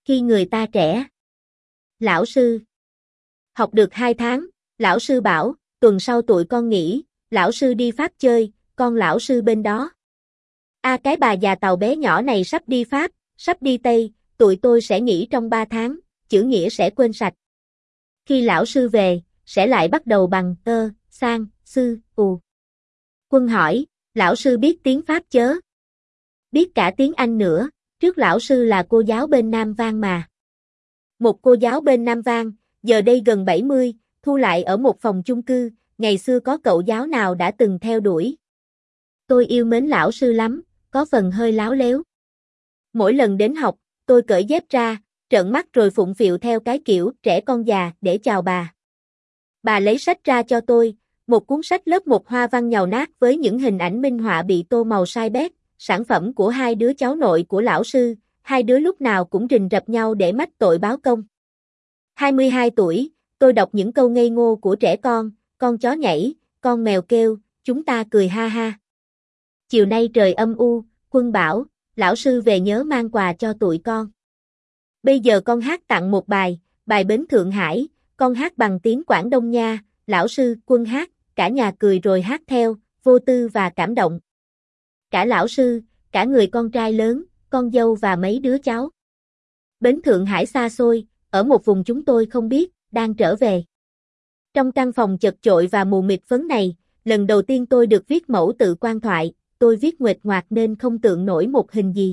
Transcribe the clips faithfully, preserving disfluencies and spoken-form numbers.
khi người ta trẻ. Lão sư. Học được hai tháng, lão sư bảo, tuần sau tụi con nghỉ, lão sư đi Pháp chơi, con lão sư bên đó. A cái bà già Tàu bé nhỏ này sắp đi Pháp, sắp đi Tây, tụi tôi sẽ nghỉ trong ba tháng, chữ nghĩa sẽ quên sạch. Khi lão sư về, sẽ lại bắt đầu bằng ơ, sang, sư, ù. Quân hỏi, lão sư biết tiếng Pháp chớ? Biết cả tiếng Anh nữa, trước lão sư là cô giáo bên Nam Vang mà. Một cô giáo bên Nam Vang, giờ đây gần bảy mươi, thu lại ở một phòng chung cư, ngày xưa có cậu giáo nào đã từng theo đuổi. Tôi yêu mến lão sư lắm, có phần hơi láo léo. Mỗi lần đến học, tôi cởi dép ra, trợn mắt rồi phụng phịu theo cái kiểu trẻ con già để chào bà. Bà lấy sách ra cho tôi, một cuốn sách lớp một hoa văn nhàu nát với những hình ảnh minh họa bị tô màu sai bét, sản phẩm của hai đứa cháu nội của lão sư, hai đứa lúc nào cũng rình rập nhau để mách tội báo công. hai mươi hai tuổi, tôi đọc những câu ngây ngô của trẻ con, con chó nhảy, con mèo kêu, chúng ta cười ha ha. Chiều nay trời âm u, Quân bảo, lão sư về nhớ mang quà cho tụi con. Bây giờ con hát tặng một bài, bài Bến Thượng Hải, con hát bằng tiếng Quảng Đông nha, lão sư, Quân hát, cả nhà cười rồi hát theo, vô tư và cảm động. Cả lão sư, cả người con trai lớn, con dâu và mấy đứa cháu. Bến Thượng Hải xa xôi, ở một vùng chúng tôi không biết, đang trở về. Trong căn phòng chật chội và mù mịt phấn này, lần đầu tiên tôi được viết mẫu tự quan thoại, tôi viết nguệch ngoạc nên không tượng nổi một hình gì.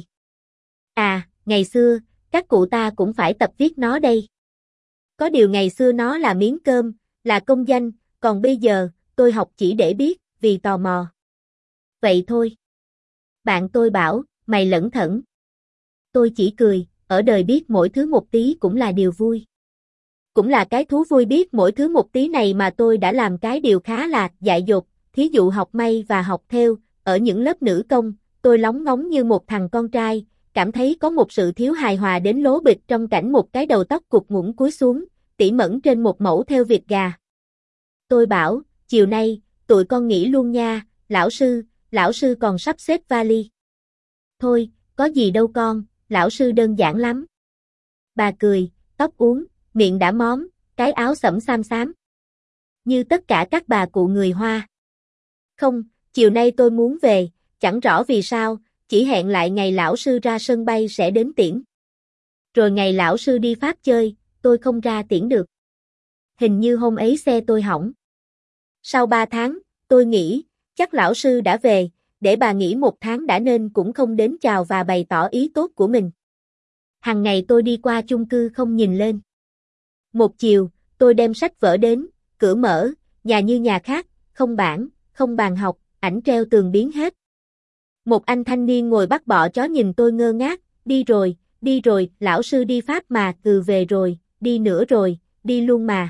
À, ngày xưa, các cụ ta cũng phải tập viết nó đây. Có điều ngày xưa nó là miếng cơm, là công danh, còn bây giờ, tôi học chỉ để biết, vì tò mò. Vậy thôi. Bạn tôi bảo, mày lẩn thẩn. Tôi chỉ cười, ở đời biết mỗi thứ một tí cũng là điều vui. Cũng là cái thú vui biết mỗi thứ một tí này mà tôi đã làm cái điều khá là dại dột, thí dụ học may và học thêu, ở những lớp nữ công, tôi lóng ngóng như một thằng con trai, cảm thấy có một sự thiếu hài hòa đến lố bịch trong cảnh một cái đầu tóc cụt ngủn cúi xuống, tỉ mẩn trên một mẫu thêu vịt gà. Tôi bảo, chiều nay, tụi con nghỉ luôn nha, lão sư, lão sư còn sắp xếp vali. Thôi, có gì đâu con, lão sư đơn giản lắm. Bà cười, tóc uốn, miệng đã móm, cái áo sẫm xám xám. Như tất cả các bà cụ người Hoa. Không, chiều nay tôi muốn về, chẳng rõ vì sao, chỉ hẹn lại ngày lão sư ra sân bay sẽ đến tiễn. Rồi ngày lão sư đi Pháp chơi, tôi không ra tiễn được. Hình như hôm ấy xe tôi hỏng. Sau ba tháng, tôi nghĩ, chắc lão sư đã về, để bà nghỉ một tháng đã nên cũng không đến chào và bày tỏ ý tốt của mình. Hằng ngày tôi đi qua chung cư không nhìn lên. Một chiều, tôi đem sách vở đến, cửa mở, nhà như nhà khác, không bảng, không bàn học, ảnh treo tường biến hết. Một anh thanh niên ngồi bắt bọ chó nhìn tôi ngơ ngác, đi rồi, đi rồi, lão sư đi Pháp mà, từ về rồi, đi nữa rồi, đi luôn mà.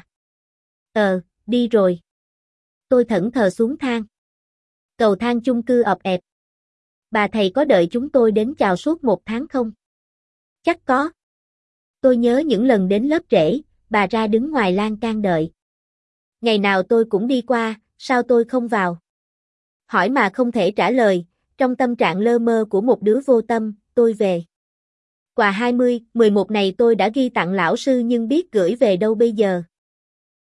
Ờ, đi rồi. Tôi thẫn thờ xuống thang. Cầu thang chung cư ọp ẹp. Bà thầy có đợi chúng tôi đến chào suốt một tháng không? Chắc có. Tôi nhớ những lần đến lớp trễ, bà ra đứng ngoài lan can đợi. Ngày nào tôi cũng đi qua, sao tôi không vào? Hỏi mà không thể trả lời, trong tâm trạng lơ mơ của một đứa vô tâm, tôi về. Quà hai mươi, mười một này tôi đã ghi tặng lão sư nhưng biết gửi về đâu bây giờ.